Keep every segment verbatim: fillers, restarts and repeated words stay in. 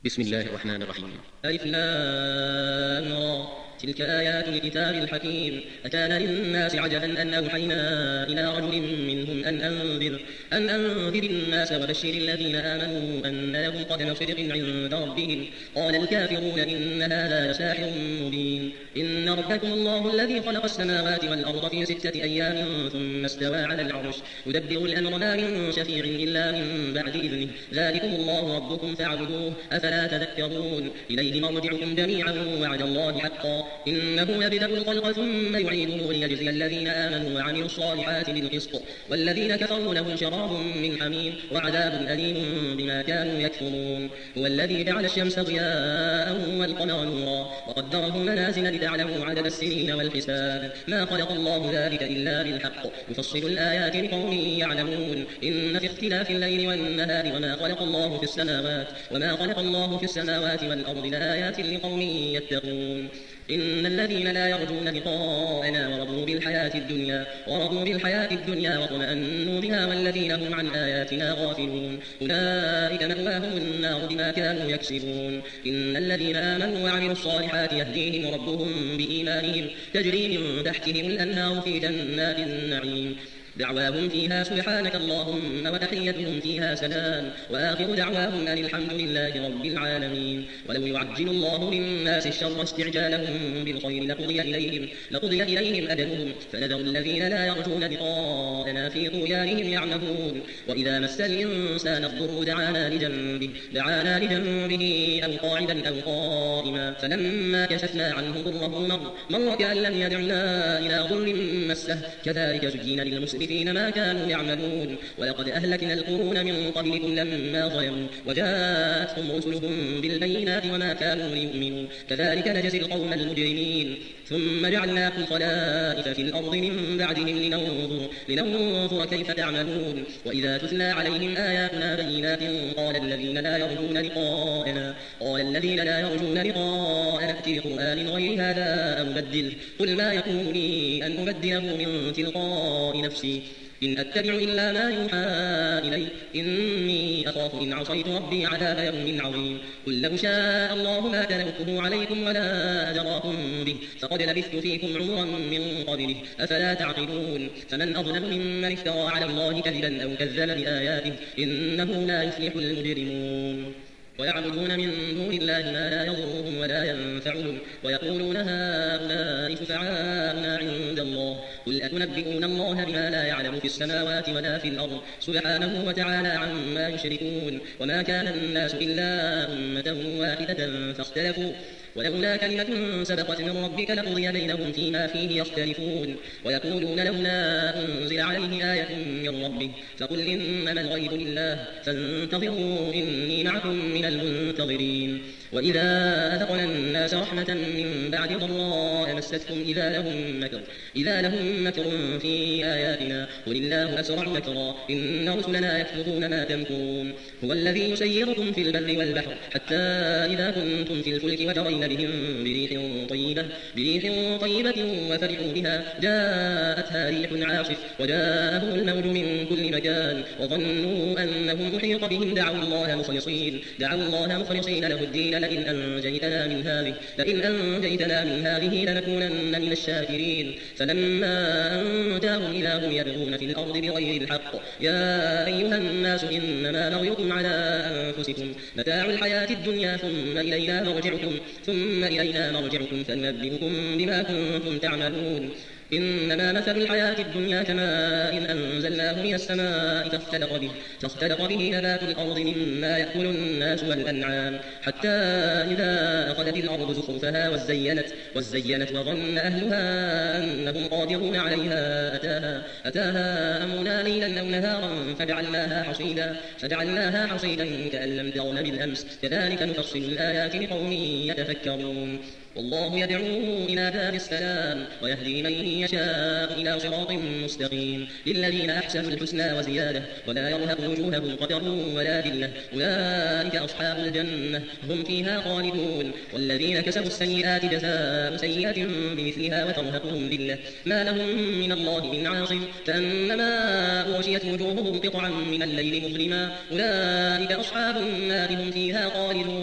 بسم الله الرحمن الرحيم. ألف لام را تلك آيات الكتاب الحكيم. أكان للناس عجبا أن أوحينا إلى رجل منهم أن أنذر أن أنذر الناس وبشر الذين آمنوا أن لهم قدم صدق عند ربهم. قال الكافرون إن هذا لساحر مبين. إن ربكم الله الذي خلق السماوات والأرض في ستة أيام ثم استوى على العرش يدبر الأمر ما من شفيع إلا من بعد إذنه ذلكم الله ربكم فاعبدوه أفلا تذكرون. إليه مرجعكم جميعا وعد الله حقا إنه يبدأ الخلق ثم يعيده ليجزي الذين آمنوا وعملوا الصالحات بالقسط والذين كفروا لهم شراب من حميم وعذاب أليم بما كانوا يكفرون. هو الذي جعل الشمس ضياء والقمر نورا وقدره منازل لتعلموا عدد السنين والحساب ما خلق الله ذلك إلا بالحق يفصل الآيات لقوم يعلمون. إن في اختلاف الليل والنهار وما خلق الله في السماوات وما خلق الله في السماوات والأرض لآيات لقوم يتقون. إن الذين لا يرجون لقاءنا ورضوا بالحياة الدنيا ورضوا بالحياة الدنيا واطمأنوا بها والذين هم عن آياتنا غافلون أولئك مأواهم النار بما كانوا يكسبون. إن الذين آمنوا وعملوا الصالحات يهديهم ربهم بإيمانهم تجري من تحتهم الأنهار في جنات النعيم دعواهم فيها سبحانك اللهم وتحيتهم فيها سلام وآخر دعواهم أن الحمد لله رب العالمين. ولو يعجل الله للناس الشر استعجالهم بالخير لقضي إليهم, لقضي إليهم أجلهم فنذر الذين لا يرجون لقاءنا في طغيانهم يعمهون. وإذا مس الإنسان الضر دعانا لجنبه, دعانا لجنبه أو قاعدا أو قائما فلما كشفنا عنه ضره مر, مر كأن لم يدعنا إلى ضر مسه كذلك زين للمسرفين ما كانوا يعملون. ولقد أهلكنا القرون من قبلكم لما ظلموا وجاءتهم رسلهم بالبينات وما كانوا ليؤمنوا كذلك نجزي القوم المجرمين. ثم جعلناكم خلائف في الأرض من بعدهم لننظر, لننظر كيف تعملون. وإذا تتلى عليهم آياتنا بينات قال الذين لا يرجون لقاءنا قال الذين لا يرجون لقاءنا ائت بقرآن غير هذا أو بدله قل ما يكون لي أن أبدله من تلقاء نفسي إن أتبع إلا ما يوحى إلي إني أخاف إن عصيت ربي عذاب يوم عظيم. قل لو شاء الله ما تلوته عليكم ولا أدراكم به فقد لبثت فيكم عمرا من قبله أفلا تعقلون. فمن أظلم ممن افترى على الله كذبا أو كذب بآياته إنه لا يفلح المجرمون. ويعبدون من دون الله ما لا يضرهم ولا ينفعهم ويقولون هؤلاء شفعاؤنا عند الله قل أتنبئون الله بما لا يعلم في السماوات ولا في الأرض سبحانه وتعالى عما يشركون. وما كان الناس إلا أمة واحدة فاختلفوا ولولا كلمة سبقت من ربك لقضي بينهم فيما فيه يختلفون. ويقولون لولا أنزل عليه آية من ربه فقل إنما الغيب لله فانتظروا إني معكم من المنتظرين. وإذا أذقنا الناس رحمة من بعد ضراء مستهم إذا لهم مكر, إذا لهم مكر في آياتنا قل الله أسرع مكرا إن رسلنا يكتبون ما تمكرون. هو الذي يسيركم في البر والبحر حتى إذا كنتم في الفلك وجرين بهم بريح طيبة, بريح طيبة وفرحوا بها جاءتها ريح عاصف وجاءهم الموج من كل مكان وظنوا أنهم محيط بهم دعوا الله مخلصين, دعوا الله مخلصين له الدين لئن أنجيتنا من هذه, لئن أنجيتنا من هذه لنكونن من الشاكرين. فلما أنجاهم إذا هم يبغون في الأرض بغير الحق يا أيها الناس إنما بغيكم على أنفسكم متاع الحياة الدنيا ثم إلينا مرجعكم ثم إلينا مرجعكم فننبئكم بما كنتم تعملون. إنما مثل الحياة الدنيا كماء إن أنزلناه من السماء فاختلط به, فاختلط به نبات الأرض مما يأكل الناس والأنعام حتى إذا أخذت الأرض زخرفها وزينت, وزينت وظن أهلها أنهم قادرون عليها أتاها, أتاها أمرنا ليلا أو نهارا فجعلناها حصيدا, فجعلناها حصيدا كأن لم تغن بالأمس كذلك نفصل الآيات لقوم يتفكرون. والله يدعو إلى دار السلام ويهدي من يشاء إلى صراط مستقيم. للذين أحسنوا الحسنى وزيادة ولا يرهق وجوههم قتر ولا ذلة أولئك أصحاب الجنة هم فيها خالدون. والذين كسبوا السيئات جزاء سيئة بمثلها وترهقهم ذلة ما لهم من الله من عاصم كأنما أغشيت وجوههم قطعا من الليل مظلما أولئك أصحاب النار هم فيها خالدون.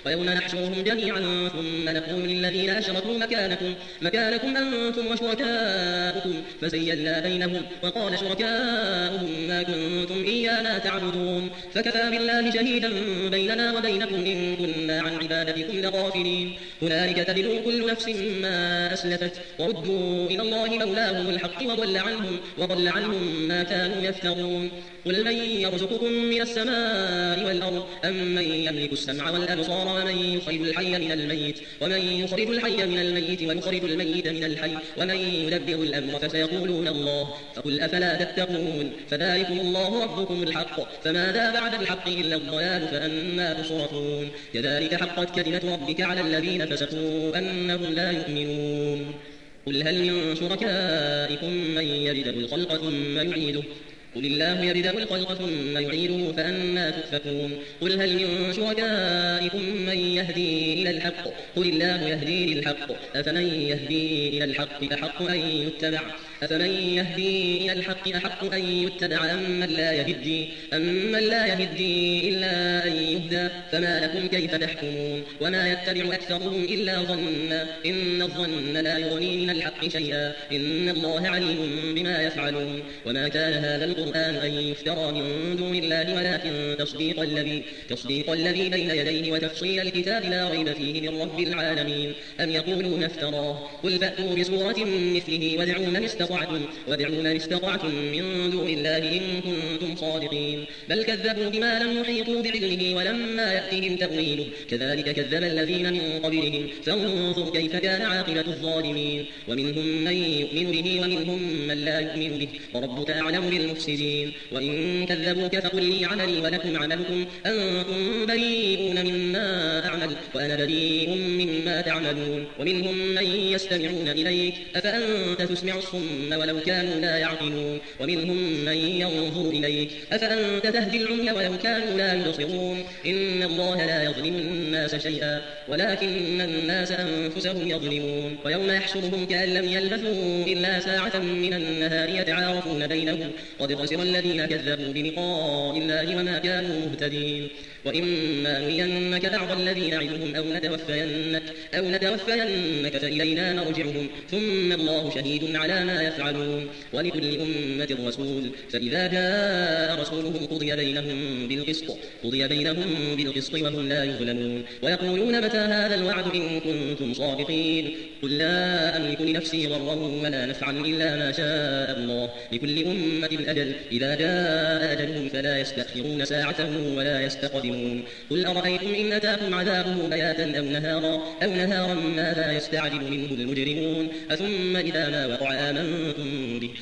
ويوم نحشرهم جميعا ثم نقول للذين أشركوا مكانكم مكانكم أنتم وشركاؤكم فزيلنا بينهم وقال شركاؤهم ما كنتم إيانا تعبدون فكفى بالله شهيدا بيننا وبينكم إن كنا عن عبادتكم لغافلين هنالك تبلو كل نفس ما أسلفت وردوا إلى الله مولاهم الحق وضل عنهم, وضل عنهم ما كانوا يفترون قل من يرزقكم من السماء والأرض أم من يملك السمع والأبصار ومن يخرج الحي من الميت ومن يخرج الحي من الميت ويخرج الميت من الحي ومن يدبر الأمر فسيقولون الله فقل أفلا تتقون فذلكم الله ربكم الحق فماذا بعد الحق إلا الضلال فأنا تصرفون كذلك حقت كلمة ربك على الذين فسقوا أنهم لا يؤمنون قل هل من شركائكم من يبدأ الخلق ثم يعيده قل الله يبدأ الخلق ثم يعيده فأنا تؤفكون قل هل من شركائكم من يهدي إلى الحق قل الله يهدي للحق أفمن يهدي إلى الحق أحق أن يتبع أفمن يهدي إلى الحق أحق أن يتبع أمن لا يهدي أمن لا يهدي إلا أن يهدى فما لكم كيف تحكمون وما يتبع أكثرهم إلا ظنا إن الظن لا يغني من الحق شيئا إن الله عليم بما يفعلون وما كان هذا القرآن أن يفترى من دون الله ولكن تصديق الذي تصديق الذي بين يديه وتفصيل الكتاب لا ريب فيه من رب العالمين أم يقولون افتراه قل فأتوا بسورة مثله وادعوا من استطعتم وادعوا من استطعتم من دون الله إن كنتم صادقين بل كذبوا بما لم يحيطوا بعلمه ولما يأتهم تأويله كذلك كذب الذين من قبلهم فانظر كيف كان عاقبة الظالمين ومنهم من يؤمن به ومنهم من لا يؤمن به وربك أعلم بالمفسدين وإن كذبوك فقل لي عملي ولكم عملكم أنتم بريئون مما أعمل وأنا بريء مما تعملون ومنهم من يستمعون إليك أفأنت تسمع الصم ولو كانوا لا يعقلون ومنهم من ينظر إليك أفأنت تهدي العمي ولو كانوا لا يبصرون إن الله لا يظلم الناس شيئا ولكن الناس أنفسهم يظلمون ويوم يحشرهم كأن لم يلبثوا إلا ساعة من النهار يتعارفون بينهم قد خسر الذين كذبوا بلقاء الله وما كانوا مهتدين وإما نرينك بعض الذي نعدهم أو نتوفينك, أو نتوفينك فإلينا مرجعهم ثم الله شهيد على ما يفعلون ولكل أمة رسول فإذا جاء رسولهم قضي بينهم بالقسط قضي بينهم بالقسط وهم لا يظلمون ويقولون متى هذا الوعد إن كنتم صادقين قل لا أملك لنفسي ضرا ولا نفعا إلا ما شاء الله لكل أمة أجل إذا جاء أجلهم فلا يستأخرون ساعة ولا يستقدمون قل أرأيتم إن أتاكم عذابه بياتا أو نهارا أو نهارا ماذا يستعجل منه المجرمون أثم إذا ما وقع آمنتم به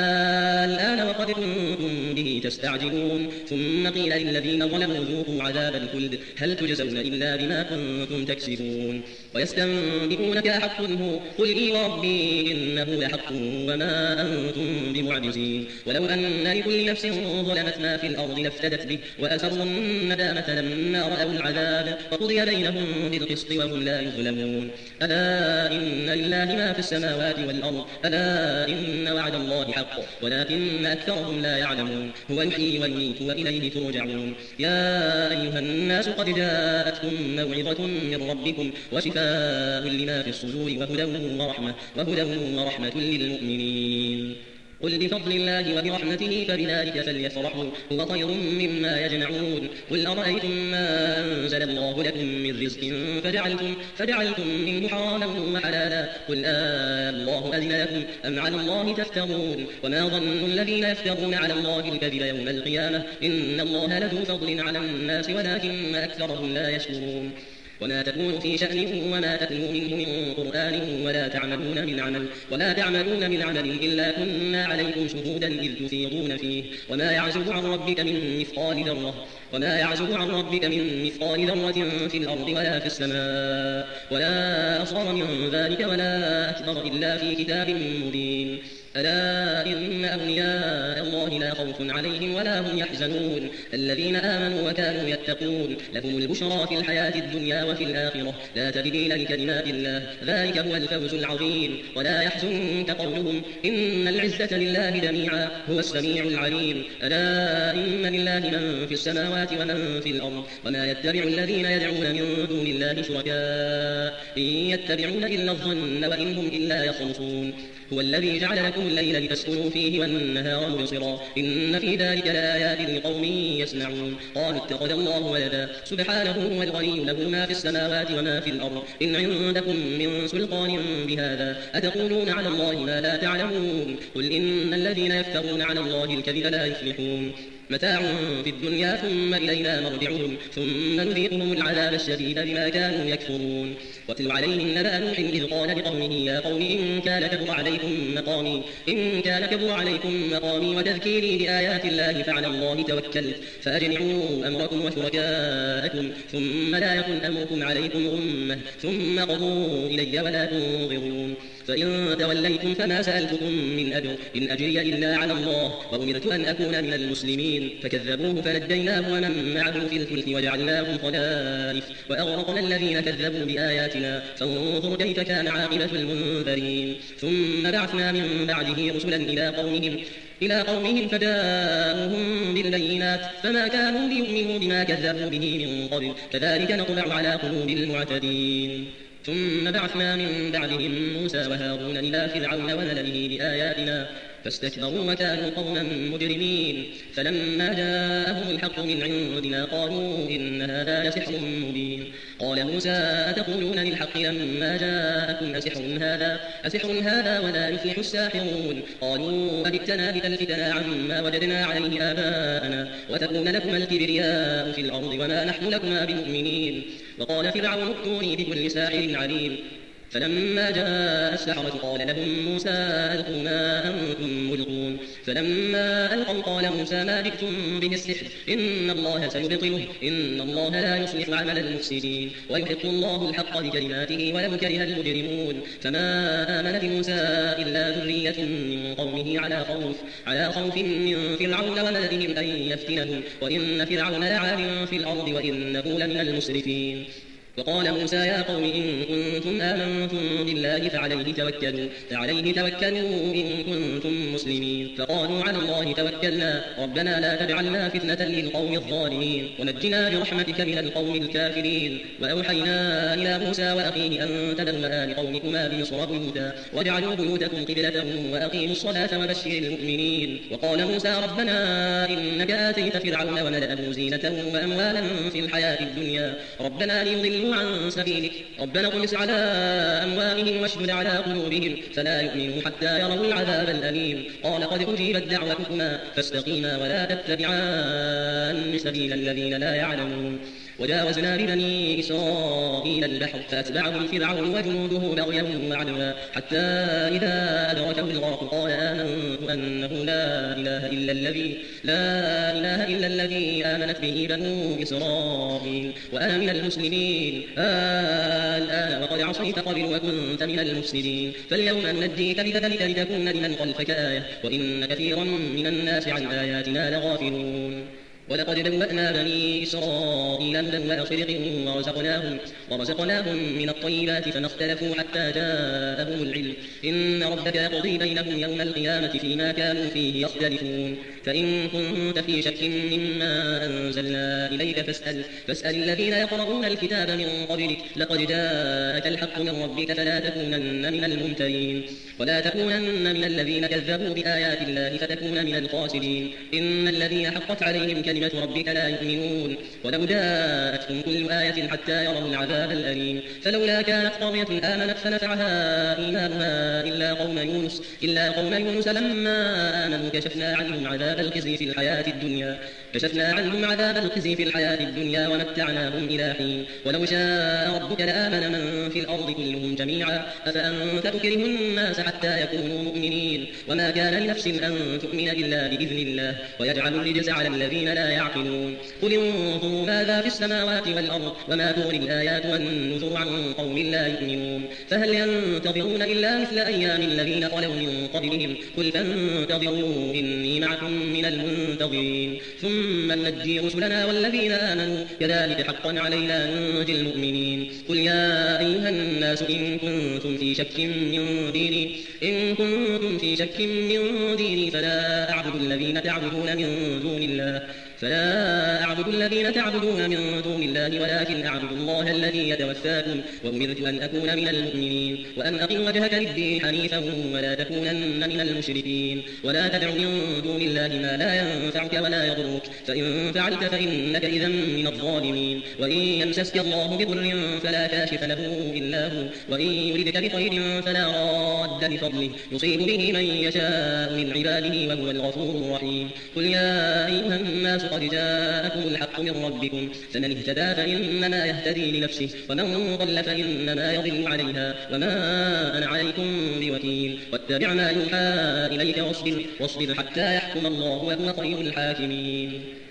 الآن وقد كنتم به تستعجلون ثم قيل للذين ظلموا ذوقوا عذاب الخلد هل تجزون إلا بما كنتم تكسبون ويستنبئونك أحق هو قل إي وربي إنه لحق وما أنتم بمعجزين ولو أن لكل نفس ظلمت ما في الأرض لافتدت به وأسروا الندامة لما رأوا العذاب وقضي بينهم بالقسط وهم لا يظلمون ألا إن لله ما في السماوات والأرض ألا إن وعد الله حق ولكن أكثرهم لا يعلمون هو يحيي ويميت وإليه ترجعون يا أيها الناس قد جاءتكم موعظة من ربكم وشفاء لما في الصدور وهدى ورحمة, وهدى ورحمة للمؤمنين قل بفضل الله وبرحمته فبذلك فليفرحوا هو خير مما يجمعون قل أرأيتم ما أنزل الله لكم من رزق فجعلتم, فجعلتم منه حراما وحلالا قل آه الله أذن لكم أم على الله تفترون وما ظن الذين يفترون على الله الكذب يوم القيامة إن الله لذو فضل على الناس ولكن أكثرهم لا يشكرون وما تكون في شأن وما تتلو منه من قرآن ولا تعملون من عمل ولا تعملون من عمل إلا كنا عليكم شهودا إذ تفيضون فيه وما يعزب عن ربك من مثقال ذرة وما يعزب عن ربك من مثقال ذرة في الأرض ولا في السماء ولا أصغر من ذلك ولا أكبر إلا في كتاب مبين ألا إن أولياء الله لا خوف عليهم ولا هم يحزنون الذين آمنوا وكانوا يتقون لهم البشرى في الحياة الدنيا وفي الآخرة لا تبديل لكلمات الله ذلك هو الفوز العظيم ولا يحزنك قولهم إن العزة لله جميعا هو السميع العليم ألا إن لله من في السماوات ومن في الأرض وما يتبع الذين يدعون من دون الله شركاء إن يتبعون إلا الظن وإن هم إلا يخرصون هو الذي جعل لكم الليل لتسكنوا فيه والنهار مبصرا إن في ذلك لآيات لقوم يسمعون قالوا اتخذ الله ولدا سبحانه هو الغني له ما في السماوات وما في الأرض إن عندكم من سلطان بهذا أتقولون على الله ما لا تعلمون قل إن الذين يفترون على الله الكذب لا يفلحون متاع في الدنيا ثم إلينا مرجعهم ثم نذيقهم العذاب الشديد بما كانوا يكفرون واتل عليهم نبأ نوح إذ قال لقومه يا قوم إن كان كبر عليكم مقامي إن كان كبر عليكم مقامي وتذكيري بآيات الله فعلى الله توكلت فأجمعوا أمركم وشركاءكم ثم لا يكن أمركم عليكم غمة ثم قضوا إلي ولا تنظرون فإن توليتم فما سألتكم من أجر إن أجري إلا على الله وأمرت أن أكون من المسلمين فكذبوه فنجيناه ومن معه في الفلك وجعلناهم خلائف وأغرقنا الذين كذبوا بآياتنا فانظر كيف كان عاقبة المنذرين ثم بعثنا من بعده رسلا إلى قومهم إلى قومهم فجاءوهم بالبينات فما كانوا ليؤمنوا بما كذبوا به من قبل كذلك نطبع على قلوب المعتدين ثم بعثنا من بعدهم موسى وهارون إلى فرعون وملئه بآياتنا فاستكبروا وكانوا قوما مجرمين فلما جاءهم الحق من عندنا قالوا إن هذا لسحر مبين قال موسى أتقولون للحق لما جاءكم أسحر هذا أسحر هذا ولا يفلح الساحرون قالوا أجئتنا لتلفتنا عما وجدنا عليه آباءنا وتكون لكما الكبرياء في الأرض وما نحن لكما بمؤمنين وقال فرعون ائتوني بكل ساحر عليم فلما جاء السحرة قال لهم موسى ألقوا ما أنتم ملقون فلما ألقوا قال موسى ما جئتم به السحر إن الله سيبطله إن الله لا يصلح عمل المفسدين ويحق الله الحق بكلماته ولو كره المجرمون فما آمن لموسى إلا ذرية من قومه على خوف على خوف من فرعون وملئهم أن يفتنهم وإن فرعون لعال في الأرض وإنه لمن المسرفين وقال موسى يا قوم إن كنتم آمنتم بالله فعليه توكلوا فعليه توكلوا إن كنتم مسلمين فقالوا على الله توكلنا ربنا لا تجعلنا فتنة للقوم الظالمين ونجنا برحمتك من القوم الكافرين وأوحينا إلى موسى وأخيه أن تبوأ لقومكما بمصر بيوتا واجعلوا بيوتكم قبلة وأقيموا الصلاة وبشر المؤمنين وقال موسى ربنا إنك آتيت فرعون وملأه زينة وأموالا في الحياة الدنيا ربنا ليضلوا عن سبيلك ربنا اطمس على أموالهم واشدد على قلوبهم فلا يؤمنوا حتى يروا العذاب الأليم قال قد أجيبت دعوتكما فاستقيما ولا تتبعان سبيل الذين لا يعلمون وجاوزنا ببني إسرائيل البحر فأتبعهم فرعون وجنوده بغيا وعدوا حتى إذا أدركه الغرق قال آمنت أنه لا إله إلا الذي لا إله إلا الذي آمنت به بنو إسرائيل وأنا من المسلمين الآن وقد عصيت قبل وكنت من المفسدين فاليوم ننجيك ببدنك لتكون لمن خلفك آية وإن كثيرا من الناس عن آياتنا لغافلون ولقد بوأنا بني إسرائيل مبوأ صدق ورزقناهم, ورزقناهم من الطيبات فما اختلفوا حتى جاءهم العلم إن ربك يقضي بينهم يوم القيامة فيما كانوا فيه يختلفون فإن كنت في شك مما أنزلنا إليك فاسأل, فاسأل الذين يقرؤون الكتاب من قبلك لقد جاءك الحق من ربك فلا تكونن من الممترين ولا تكونن من الذين كذبوا بآيات الله فتكون من الخاسرين إن الذين حقت عليهم كلمة ربك لا يؤمنون ولو جاءتهم كل آية حتى يروا العذاب الأليم فلولا كانت قرية آمنت فنفعها إيمانها إلا قوم يونس إلا قوم يونس لما آمنوا كشفنا عنهم عذاب الخزي في الحياة الدنيا كشفنا عنهم عذاب الخزي في الحياة الدنيا ومتعناهم إلى حين ولو شاء ربك لآمن من في الأرض كلهم جميعا أفأنت تكره الناس حتى يكونوا مؤمنين وما كان لنفس أن تؤمن إلا بإذن الله ويجعل الرجس على الذين لا يعقلون قل انظروا ماذا في السماوات والأرض وما تغني الآيات والنذر عن قوم لا يؤمنون فهل ينتظرون إلا مثل أيام الذين خلوا من قبلهم قل فانتظروا إني معكم من المنتظرين ثم ننجي رسلنا والذين آمنوا كذلك حقا علينا ننجي المؤمنين قل يا أيها الناس إن كنتم في شك من ديني إن كنتم في شك من ديني فلا أعبد الذين تعبدون من دون الله فلا أعبد الذين تعبدون من دون الله ولكن أعبد الله الذي يتوفاكم وأمرت أن أكون من المؤمنين وأن أقم وجهك للدين حنيفا ولا تكونن من المشركين ولا تدع من دون الله ما لا ينفعك ولا يضرك فإن فعلت فإنك إذا من الظالمين وإن يمسسك الله بضر فلا كاشف له إلا هو وإن يردك بخير فلا راد لفضله يصيب به من يشاء من عباده وهو الغفور الرحيم قل يا أيها الناس قد جاءكم الحق من ربكم فمن اهتدى فإنما يهتدي لنفسه ومن ضل فإنما يضل عليها وما أنا عليكم بوكيل واتبع ما يوحى إليك واصبر, واصبر حتى يحكم الله وهو خير الحاكمين.